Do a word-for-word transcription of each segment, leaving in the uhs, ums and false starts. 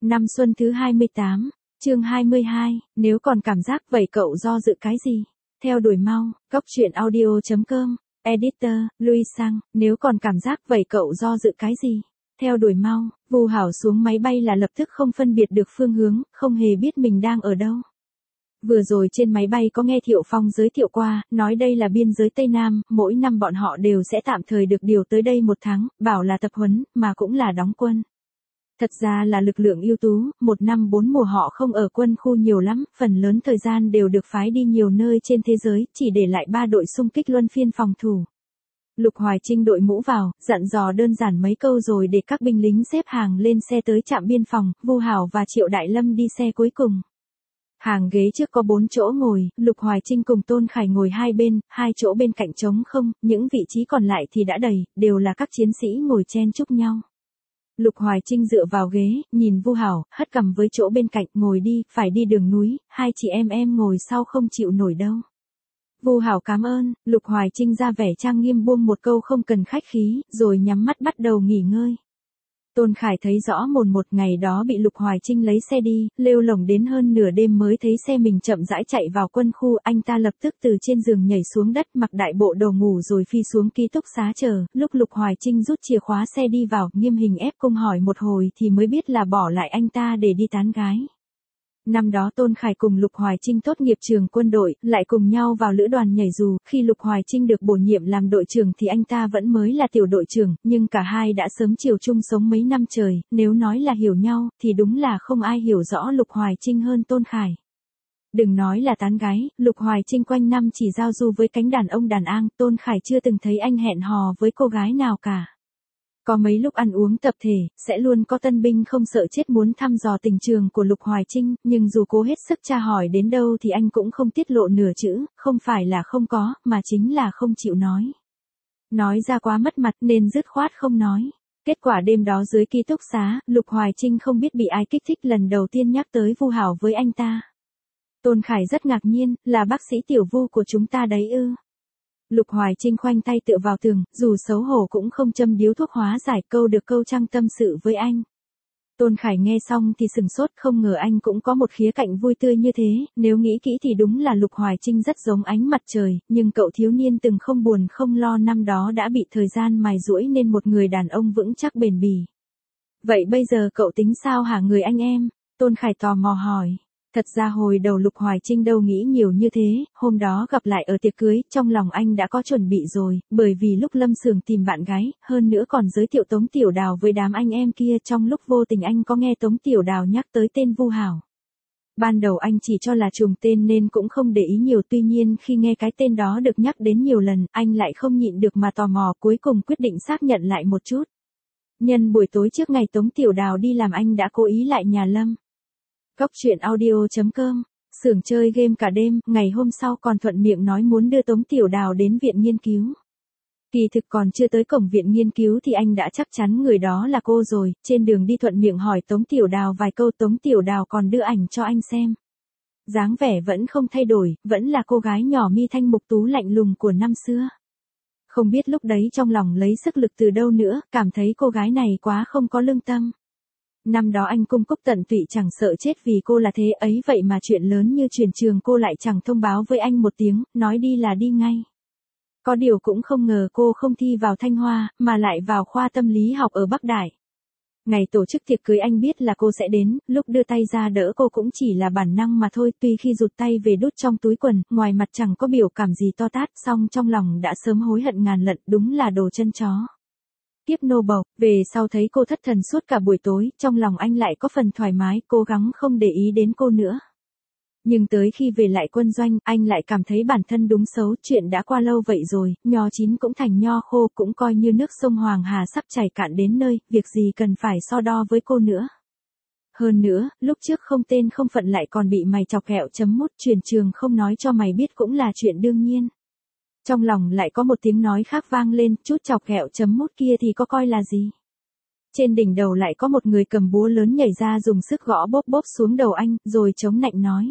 Năm xuân thứ hai mươi tám, chương hai mươi hai, nếu còn cảm giác vậy cậu do dự cái gì? Theo đuổi mau, Cóc truyện audio chấm com, Editor, Louis Sang, nếu còn cảm giác vậy cậu do dự cái gì? Theo đuổi mau, Vu Hảo xuống máy bay là lập tức không phân biệt được phương hướng, không hề biết mình đang ở đâu. Vừa rồi trên máy bay có nghe Thiệu Phong giới thiệu qua, nói đây là biên giới Tây Nam, mỗi năm bọn họ đều sẽ tạm thời được điều tới đây một tháng, bảo là tập huấn, mà cũng là đóng quân. Thật ra là lực lượng ưu tú, một năm bốn mùa họ không ở quân khu nhiều lắm, phần lớn thời gian đều được phái đi nhiều nơi trên thế giới, chỉ để lại ba đội xung kích luân phiên phòng thủ. Lục Hoài Trinh đội mũ vào, dặn dò đơn giản mấy câu rồi để các binh lính xếp hàng lên xe tới trạm biên phòng, Vu Hảo và Triệu Đại Lâm đi xe cuối cùng. Hàng ghế trước có bốn chỗ ngồi, Lục Hoài Trinh cùng Tôn Khải ngồi hai bên, hai chỗ bên cạnh trống không, những vị trí còn lại thì đã đầy, đều là các chiến sĩ ngồi chen chúc nhau. Lục Hoài Trinh dựa vào ghế, nhìn Vu Hảo, hất cằm với chỗ bên cạnh, ngồi đi, phải đi đường núi, hai chị em em ngồi sau không chịu nổi đâu. Vu Hảo cảm ơn, Lục Hoài Trinh ra vẻ trang nghiêm buông một câu không cần khách khí, rồi nhắm mắt bắt đầu nghỉ ngơi. Tôn Khải thấy rõ mồn một ngày đó bị Lục Hoài Trinh lấy xe đi, lêu lổng đến hơn nửa đêm mới thấy xe mình chậm rãi chạy vào quân khu, anh ta lập tức từ trên giường nhảy xuống đất mặc đại bộ đồ ngủ rồi phi xuống ký túc xá chờ, lúc Lục Hoài Trinh rút chìa khóa xe đi vào, nghiêm hình ép cung hỏi một hồi thì mới biết là bỏ lại anh ta để đi tán gái. Năm đó Tôn Khải cùng Lục Hoài Trinh tốt nghiệp trường quân đội, lại cùng nhau vào lữ đoàn nhảy dù, khi Lục Hoài Trinh được bổ nhiệm làm đội trưởng thì anh ta vẫn mới là tiểu đội trưởng, nhưng cả hai đã sớm chiều chung sống mấy năm trời, nếu nói là hiểu nhau, thì đúng là không ai hiểu rõ Lục Hoài Trinh hơn Tôn Khải. Đừng nói là tán gái, Lục Hoài Trinh quanh năm chỉ giao du với cánh đàn ông đàn an, Tôn Khải chưa từng thấy anh hẹn hò với cô gái nào cả. Có mấy lúc ăn uống tập thể, sẽ luôn có tân binh không sợ chết muốn thăm dò tình trường của Lục Hoài Trinh, nhưng dù cố hết sức tra hỏi đến đâu thì anh cũng không tiết lộ nửa chữ, không phải là không có, mà chính là không chịu nói. Nói ra quá mất mặt nên dứt khoát không nói. Kết quả đêm đó dưới ký túc xá, Lục Hoài Trinh không biết bị ai kích thích lần đầu tiên nhắc tới Vu Hảo với anh ta. Tôn Khải rất ngạc nhiên, là bác sĩ Tiểu Vu của chúng ta đấy ư. Lục Hoài Trinh khoanh tay tựa vào tường, dù xấu hổ cũng không châm điếu thuốc hóa giải câu được câu trăng tâm sự với anh. Tôn Khải nghe xong thì sừng sốt, không ngờ anh cũng có một khía cạnh vui tươi như thế, nếu nghĩ kỹ thì đúng là Lục Hoài Trinh rất giống ánh mặt trời, nhưng cậu thiếu niên từng không buồn không lo năm đó đã bị thời gian mài giũa nên một người đàn ông vững chắc bền bỉ. Vậy bây giờ cậu tính sao hả người anh em? Tôn Khải tò mò hỏi. Thật ra hồi đầu Lục Hoài Trinh đâu nghĩ nhiều như thế, hôm đó gặp lại ở tiệc cưới, trong lòng anh đã có chuẩn bị rồi, bởi vì lúc Lâm Sường tìm bạn gái, hơn nữa còn giới thiệu Tống Tiểu Đào với đám anh em kia, trong lúc vô tình anh có nghe Tống Tiểu Đào nhắc tới tên Vu Hảo. Ban đầu anh chỉ cho là trùng tên nên cũng không để ý nhiều, tuy nhiên khi nghe cái tên đó được nhắc đến nhiều lần, anh lại không nhịn được mà tò mò, cuối cùng quyết định xác nhận lại một chút. Nhân buổi tối trước ngày Tống Tiểu Đào đi làm anh đã cố ý lại nhà Lâm. Cóc truyện audio chấm com, xưởng chơi game cả đêm, ngày hôm sau còn thuận miệng nói muốn đưa Tống Tiểu Đào đến viện nghiên cứu. Kỳ thực còn chưa tới cổng viện nghiên cứu thì anh đã chắc chắn người đó là cô rồi, trên đường đi thuận miệng hỏi Tống Tiểu Đào vài câu, Tống Tiểu Đào còn đưa ảnh cho anh xem. Dáng vẻ vẫn không thay đổi, vẫn là cô gái nhỏ mi thanh mục tú lạnh lùng của năm xưa. Không biết lúc đấy trong lòng lấy sức lực từ đâu nữa, cảm thấy cô gái này quá không có lương tâm. Năm đó anh cung cúc tận tụy chẳng sợ chết vì cô là thế ấy, vậy mà chuyện lớn như chuyển trường cô lại chẳng thông báo với anh một tiếng, nói đi là đi ngay. Có điều cũng không ngờ cô không thi vào Thanh Hoa, mà lại vào khoa tâm lý học ở Bắc Đại. Ngày tổ chức tiệc cưới anh biết là cô sẽ đến, lúc đưa tay ra đỡ cô cũng chỉ là bản năng mà thôi, tuy khi rụt tay về đút trong túi quần, ngoài mặt chẳng có biểu cảm gì to tát, song trong lòng đã sớm hối hận ngàn lận, đúng là đồ chân chó. Tiếp nô bầu, về sau thấy cô thất thần suốt cả buổi tối, trong lòng anh lại có phần thoải mái, cố gắng không để ý đến cô nữa. Nhưng tới khi về lại quân doanh, anh lại cảm thấy bản thân đúng xấu, chuyện đã qua lâu vậy rồi, nho chín cũng thành nho khô, cũng coi như nước sông Hoàng Hà sắp chảy cạn đến nơi, việc gì cần phải so đo với cô nữa. Hơn nữa, lúc trước không tên không phận lại còn bị mày chọc ghẹo chấm mút, chuyển trường không nói cho mày biết cũng là chuyện đương nhiên. Trong lòng lại có một tiếng nói khác vang lên, chút chọc ghẹo chấm mút kia thì có coi là gì. Trên đỉnh đầu lại có một người cầm búa lớn nhảy ra dùng sức gõ bóp bóp xuống đầu anh, rồi chống nạnh nói.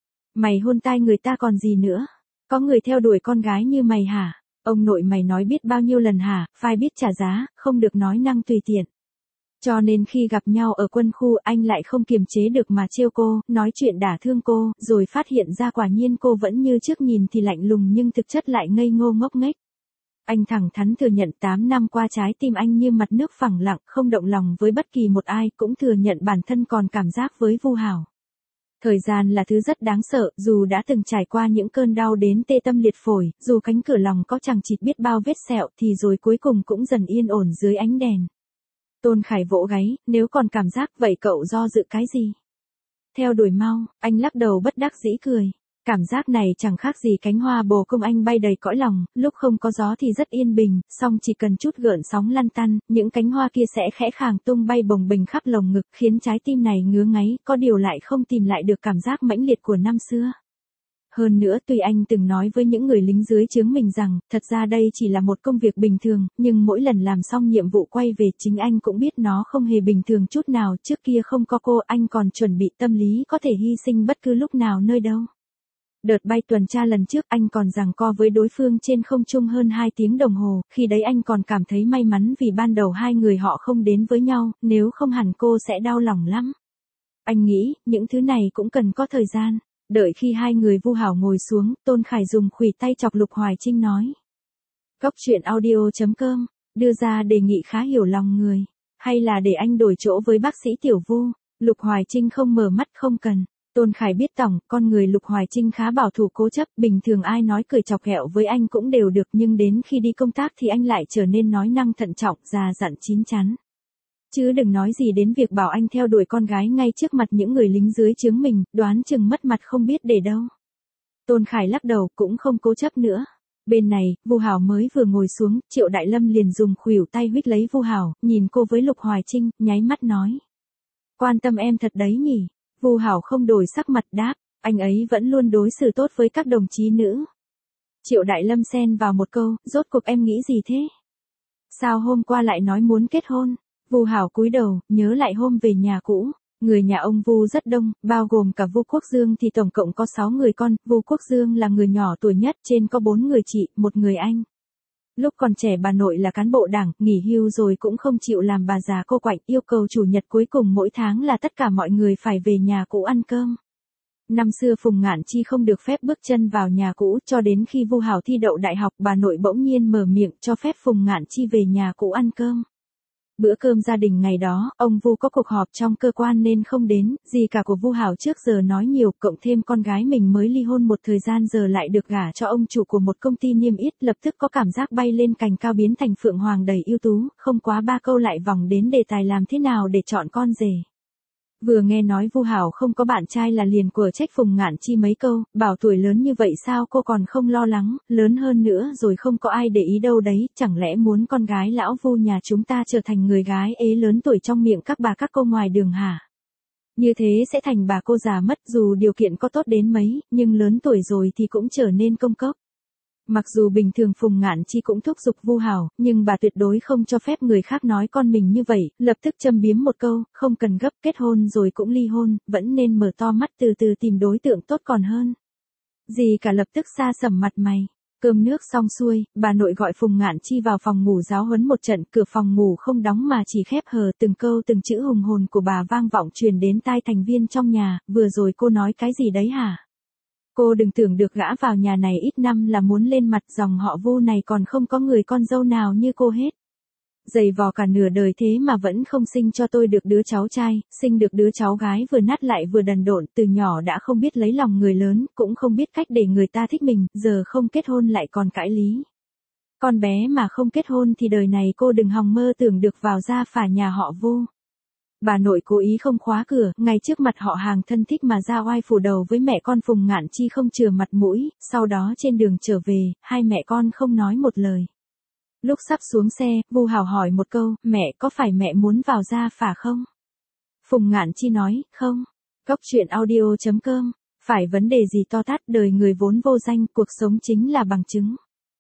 Mày hôn tai người ta còn gì nữa? Có người theo đuổi con gái như mày hả? Ông nội mày nói biết bao nhiêu lần hả? Phải biết trả giá, không được nói năng tùy tiện. Cho nên khi gặp nhau ở quân khu anh lại không kiềm chế được mà trêu cô, nói chuyện đả thương cô, rồi phát hiện ra quả nhiên cô vẫn như trước nhìn thì lạnh lùng nhưng thực chất lại ngây ngô ngốc nghếch. Anh thẳng thắn thừa nhận tám năm qua trái tim anh như mặt nước phẳng lặng, không động lòng với bất kỳ một ai, cũng thừa nhận bản thân còn cảm giác với Vu Hảo. Thời gian là thứ rất đáng sợ, dù đã từng trải qua những cơn đau đến tê tâm liệt phổi, dù cánh cửa lòng có chằng chịt biết bao vết sẹo thì rồi cuối cùng cũng dần yên ổn dưới ánh đèn. Tôn Khải vỗ gáy, nếu còn cảm giác vậy cậu do dự cái gì? Theo đuổi mau, anh lắc đầu bất đắc dĩ cười. Cảm giác này chẳng khác gì cánh hoa bồ công anh bay đầy cõi lòng, lúc không có gió thì rất yên bình, song chỉ cần chút gợn sóng lăn tăn, những cánh hoa kia sẽ khẽ khàng tung bay bồng bềnh khắp lồng ngực, khiến trái tim này ngứa ngáy, có điều lại không tìm lại được cảm giác mãnh liệt của năm xưa. Hơn nữa tuy anh từng nói với những người lính dưới trướng mình rằng, thật ra đây chỉ là một công việc bình thường, nhưng mỗi lần làm xong nhiệm vụ quay về chính anh cũng biết nó không hề bình thường chút nào, trước kia không có cô anh còn chuẩn bị tâm lý có thể hy sinh bất cứ lúc nào nơi đâu. Đợt bay tuần tra lần trước anh còn giằng co với đối phương trên không trung hơn hai tiếng đồng hồ, khi đấy anh còn cảm thấy may mắn vì ban đầu hai người họ không đến với nhau, nếu không hẳn cô sẽ đau lòng lắm. Anh nghĩ, những thứ này cũng cần có thời gian. Đợi khi hai người Vu Hảo ngồi xuống, Tôn Khải dùng khuỷu tay chọc Lục Hoài Trinh nói. Cóc truyện audio chấm com, đưa ra đề nghị khá hiểu lòng người. Hay là để anh đổi chỗ với bác sĩ Tiểu Vu? Lục Hoài Trinh không mở mắt không cần. Tôn Khải biết tổng, con người Lục Hoài Trinh khá bảo thủ cố chấp, bình thường ai nói cười chọc ghẹo với anh cũng đều được nhưng đến khi đi công tác thì anh lại trở nên nói năng thận trọng, già dặn chín chắn. Chứ đừng nói gì đến việc bảo anh theo đuổi con gái ngay trước mặt những người lính dưới trướng mình, đoán chừng mất mặt không biết để đâu. Tôn Khải lắc đầu cũng không cố chấp nữa. Bên này, Vu Hảo mới vừa ngồi xuống, Triệu Đại Lâm liền dùng khuỷu tay huých lấy Vu Hảo, nhìn cô với Lục Hoài Trinh, nháy mắt nói. Quan tâm em thật đấy nhỉ. Vu Hảo không đổi sắc mặt đáp, anh ấy vẫn luôn đối xử tốt với các đồng chí nữ. Triệu Đại Lâm xen vào một câu, rốt cuộc em nghĩ gì thế? Sao hôm qua lại nói muốn kết hôn? Vu Hảo cúi đầu, nhớ lại hôm về nhà cũ. Người nhà ông Vu rất đông, bao gồm cả Vu Quốc Dương thì tổng cộng có sáu người con, Vu Quốc Dương là người nhỏ tuổi nhất, trên có bốn người chị, một người anh. Lúc còn trẻ bà nội là cán bộ đảng, nghỉ hưu rồi cũng không chịu làm bà già cô quạnh, yêu cầu chủ nhật cuối cùng mỗi tháng là tất cả mọi người phải về nhà cũ ăn cơm. Năm xưa Phùng Ngạn Chi không được phép bước chân vào nhà cũ, cho đến khi Vu Hảo thi đậu đại học bà nội bỗng nhiên mở miệng cho phép Phùng Ngạn Chi về nhà cũ ăn cơm. Bữa cơm gia đình ngày đó, ông Vu có cuộc họp trong cơ quan nên không đến, gì cả của Vu Hảo trước giờ nói nhiều, cộng thêm con gái mình mới ly hôn một thời gian giờ lại được gả cho ông chủ của một công ty niêm yết, lập tức có cảm giác bay lên cành cao biến thành phượng hoàng đầy ưu tú, không quá ba câu lại vòng đến đề tài làm thế nào để chọn con rể. Vừa nghe nói Vu Hảo không có bạn trai là liền của trách Phùng Ngạn Chi mấy câu, bảo tuổi lớn như vậy sao cô còn không lo lắng, lớn hơn nữa rồi không có ai để ý đâu đấy, chẳng lẽ muốn con gái lão Vu nhà chúng ta trở thành người gái ế lớn tuổi trong miệng các bà các cô ngoài đường hả? Như thế sẽ thành bà cô già mất, dù điều kiện có tốt đến mấy, nhưng lớn tuổi rồi thì cũng trở nên công cốc. Mặc dù bình thường Phùng Ngạn Chi cũng thúc giục Vu Hảo, nhưng bà tuyệt đối không cho phép người khác nói con mình như vậy, lập tức châm biếm một câu, không cần gấp, kết hôn rồi cũng ly hôn, vẫn nên mở to mắt từ từ tìm đối tượng tốt còn hơn. Gì cả lập tức xa sầm mặt mày. Cơm nước xong xuôi, bà nội gọi Phùng Ngạn Chi vào phòng ngủ giáo huấn một trận, cửa phòng ngủ không đóng mà chỉ khép hờ, từng câu từng chữ hùng hồn của bà vang vọng truyền đến tai thành viên trong nhà, vừa rồi cô nói cái gì đấy hả? Cô đừng tưởng được gã vào nhà này ít năm là muốn lên mặt, dòng họ Vu này còn không có người con dâu nào như cô hết. Dày vò cả nửa đời thế mà vẫn không sinh cho tôi được đứa cháu trai, sinh được đứa cháu gái vừa nát lại vừa đần độn, từ nhỏ đã không biết lấy lòng người lớn, cũng không biết cách để người ta thích mình, giờ không kết hôn lại còn cãi lý. Con bé mà không kết hôn thì đời này cô đừng hòng mơ tưởng được vào gia phả nhà họ Vu. Bà nội cố ý không khóa cửa, ngay trước mặt họ hàng thân thích mà ra oai phủ đầu với mẹ con Phùng Ngạn Chi không chừa mặt mũi, sau đó trên đường trở về, hai mẹ con không nói một lời. Lúc sắp xuống xe, Vu Hảo hỏi một câu, mẹ có phải mẹ muốn vào gia phả không? Phùng Ngạn Chi nói, không. Cóc truyện audio chấm com, phải vấn đề gì to tát, đời người vốn vô danh, cuộc sống chính là bằng chứng.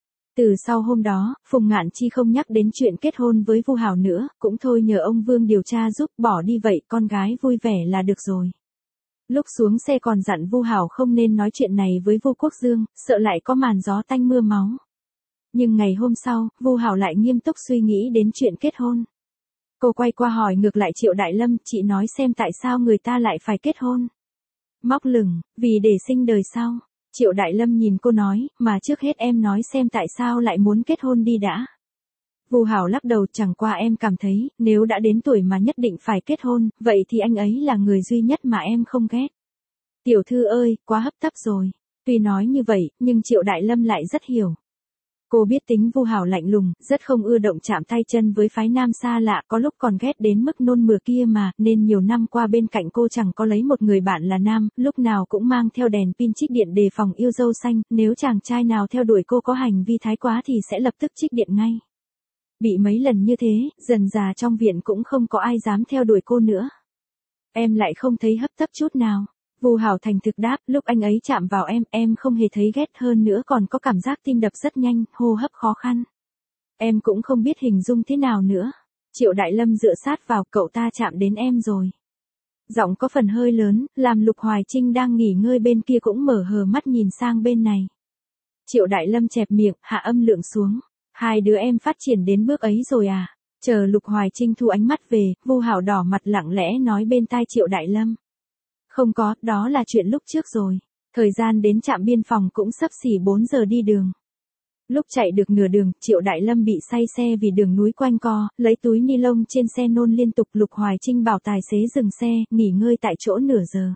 Từ sau hôm đó, Phùng Ngạn Chi không nhắc đến chuyện kết hôn với Vu Hảo nữa, cũng thôi nhờ ông Vương điều tra giúp, bỏ đi vậy, con gái vui vẻ là được rồi. Lúc xuống xe còn dặn Vu Hảo không nên nói chuyện này với Vu Quốc Dương, sợ lại có màn gió tanh mưa máu. Nhưng ngày hôm sau, Vu Hảo lại nghiêm túc suy nghĩ đến chuyện kết hôn. Cô quay qua hỏi ngược lại Triệu Đại Lâm, chị nói xem tại sao người ta lại phải kết hôn. Móc lửng, vì để sinh đời sau. Triệu Đại Lâm nhìn cô nói, mà trước hết em nói xem tại sao lại muốn kết hôn đi đã. Vu Hảo lắc đầu, chẳng qua em cảm thấy, nếu đã đến tuổi mà nhất định phải kết hôn, vậy thì anh ấy là người duy nhất mà em không ghét. Tiểu thư ơi, quá hấp tấp rồi. Tuy nói như vậy, nhưng Triệu Đại Lâm lại rất hiểu. Cô biết tính Vu Hảo lạnh lùng, rất không ưa động chạm tay chân với phái nam xa lạ, có lúc còn ghét đến mức nôn mửa kia mà, nên nhiều năm qua bên cạnh cô chẳng có lấy một người bạn là nam, lúc nào cũng mang theo đèn pin trích điện đề phòng yêu dâu xanh, nếu chàng trai nào theo đuổi cô có hành vi thái quá thì sẽ lập tức trích điện ngay. Bị mấy lần như thế, dần dà trong viện cũng không có ai dám theo đuổi cô nữa. Em lại không thấy hấp tấp chút nào. Vu Hảo thành thực đáp, lúc anh ấy chạm vào em, em không hề thấy ghét, hơn nữa còn có cảm giác tim đập rất nhanh, hô hấp khó khăn. Em cũng không biết hình dung thế nào nữa. Triệu Đại Lâm dựa sát vào, cậu ta chạm đến em rồi. Giọng có phần hơi lớn, làm Lục Hoài Trinh đang nghỉ ngơi bên kia cũng mở hờ mắt nhìn sang bên này. Triệu Đại Lâm chẹp miệng, hạ âm lượng xuống. Hai đứa em phát triển đến bước ấy rồi à? Chờ Lục Hoài Trinh thu ánh mắt về, Vu Hảo đỏ mặt lặng lẽ nói bên tai Triệu Đại Lâm. Không có, đó là chuyện lúc trước rồi. Thời gian đến trạm biên phòng cũng sắp xỉ bốn giờ đi đường. Lúc chạy được nửa đường, Triệu Đại Lâm bị say xe vì đường núi quanh co, lấy túi ni lông trên xe nôn liên tục. Lục Hoài Trinh bảo tài xế dừng xe, nghỉ ngơi tại chỗ nửa giờ.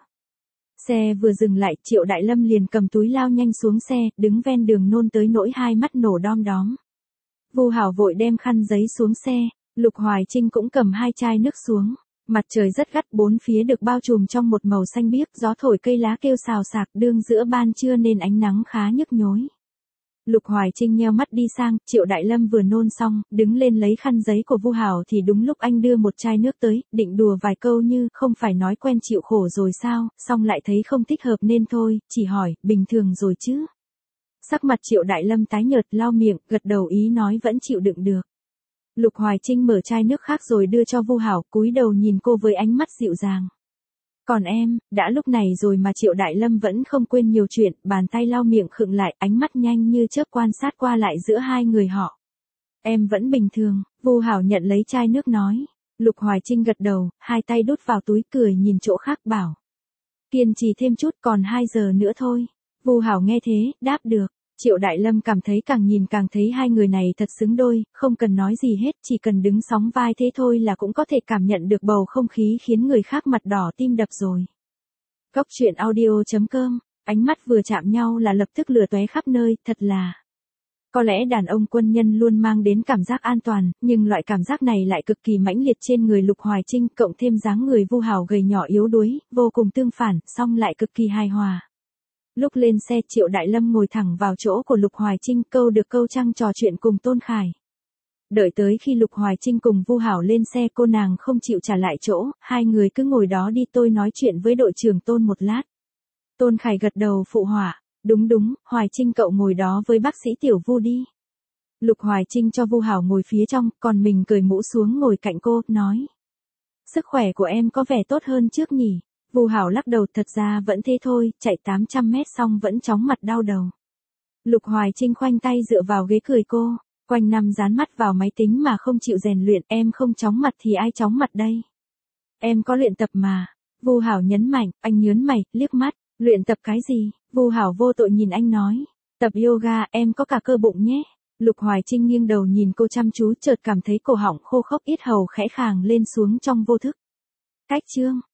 Xe vừa dừng lại, Triệu Đại Lâm liền cầm túi lao nhanh xuống xe, đứng ven đường nôn tới nỗi hai mắt nổ đom đóm. Vu Hảo vội đem khăn giấy xuống xe, Lục Hoài Trinh cũng cầm hai chai nước xuống. Mặt trời rất gắt, bốn phía được bao trùm trong một màu xanh biếc, gió thổi cây lá kêu xào xạc, đương giữa ban trưa nên ánh nắng khá nhức nhối. Lục Hoài Trinh nheo mắt đi sang, Triệu Đại Lâm vừa nôn xong, đứng lên lấy khăn giấy của Vu Hảo thì đúng lúc anh đưa một chai nước tới, định đùa vài câu như, không phải nói quen chịu khổ rồi sao, xong lại thấy không thích hợp nên thôi, chỉ hỏi, bình thường rồi chứ. Sắc mặt Triệu Đại Lâm tái nhợt, lau miệng, gật đầu ý nói vẫn chịu đựng được. Lục Hoài Trinh mở chai nước khác rồi đưa cho Vu Hảo, cúi đầu nhìn cô với ánh mắt dịu dàng. Còn em, đã lúc này rồi mà Triệu Đại Lâm vẫn không quên nhiều chuyện, bàn tay lau miệng khựng lại, ánh mắt nhanh như chớp quan sát qua lại giữa hai người họ. Em vẫn bình thường, Vu Hảo nhận lấy chai nước nói. Lục Hoài Trinh gật đầu, hai tay đút vào túi cười nhìn chỗ khác bảo. Kiên trì thêm chút, còn hai giờ nữa thôi. Vu Hảo nghe thế, đáp được. Triệu Đại Lâm cảm thấy càng nhìn càng thấy hai người này thật xứng đôi, không cần nói gì hết, chỉ cần đứng sóng vai thế thôi là cũng có thể cảm nhận được bầu không khí khiến người khác mặt đỏ tim đập rồi. Cốc truyện audio chấm com, ánh mắt vừa chạm nhau là lập tức lửa tóe khắp nơi, thật là. Có lẽ đàn ông quân nhân luôn mang đến cảm giác an toàn, nhưng loại cảm giác này lại cực kỳ mãnh liệt trên người Lục Hoài Trinh, cộng thêm dáng người Vu Hảo gầy nhỏ yếu đuối, vô cùng tương phản, song lại cực kỳ hài hòa. Lúc lên xe, Triệu Đại Lâm ngồi thẳng vào chỗ của Lục Hoài Trinh, câu được câu trăng trò chuyện cùng Tôn Khải. Đợi tới khi Lục Hoài Trinh cùng Vu Hảo lên xe, cô nàng không chịu trả lại chỗ, hai người cứ ngồi đó đi, tôi nói chuyện với đội trưởng Tôn một lát. Tôn Khải gật đầu phụ họa, đúng đúng, Hoài Trinh cậu ngồi đó với bác sĩ Tiểu Vu đi. Lục Hoài Trinh cho Vu Hảo ngồi phía trong, còn mình cởi mũ xuống ngồi cạnh cô, nói. Sức khỏe của em có vẻ tốt hơn trước nhỉ? Vu Hảo lắc đầu, thật ra vẫn thế thôi, chạy tám trăm mét xong vẫn chóng mặt đau đầu. Lục Hoài Trinh khoanh tay dựa vào ghế cười cô, quanh năm dán mắt vào máy tính mà không chịu rèn luyện, em không chóng mặt thì ai chóng mặt đây? Em có luyện tập mà. Vu Hảo nhấn mạnh, anh nhớn mày, liếc mắt, luyện tập cái gì? Vu Hảo vô tội nhìn anh nói, tập yoga, em có cả cơ bụng nhé. Lục Hoài Trinh nghiêng đầu nhìn cô chăm chú, chợt cảm thấy cổ họng khô khốc, yết hầu khẽ khàng lên xuống trong vô thức. Cách chương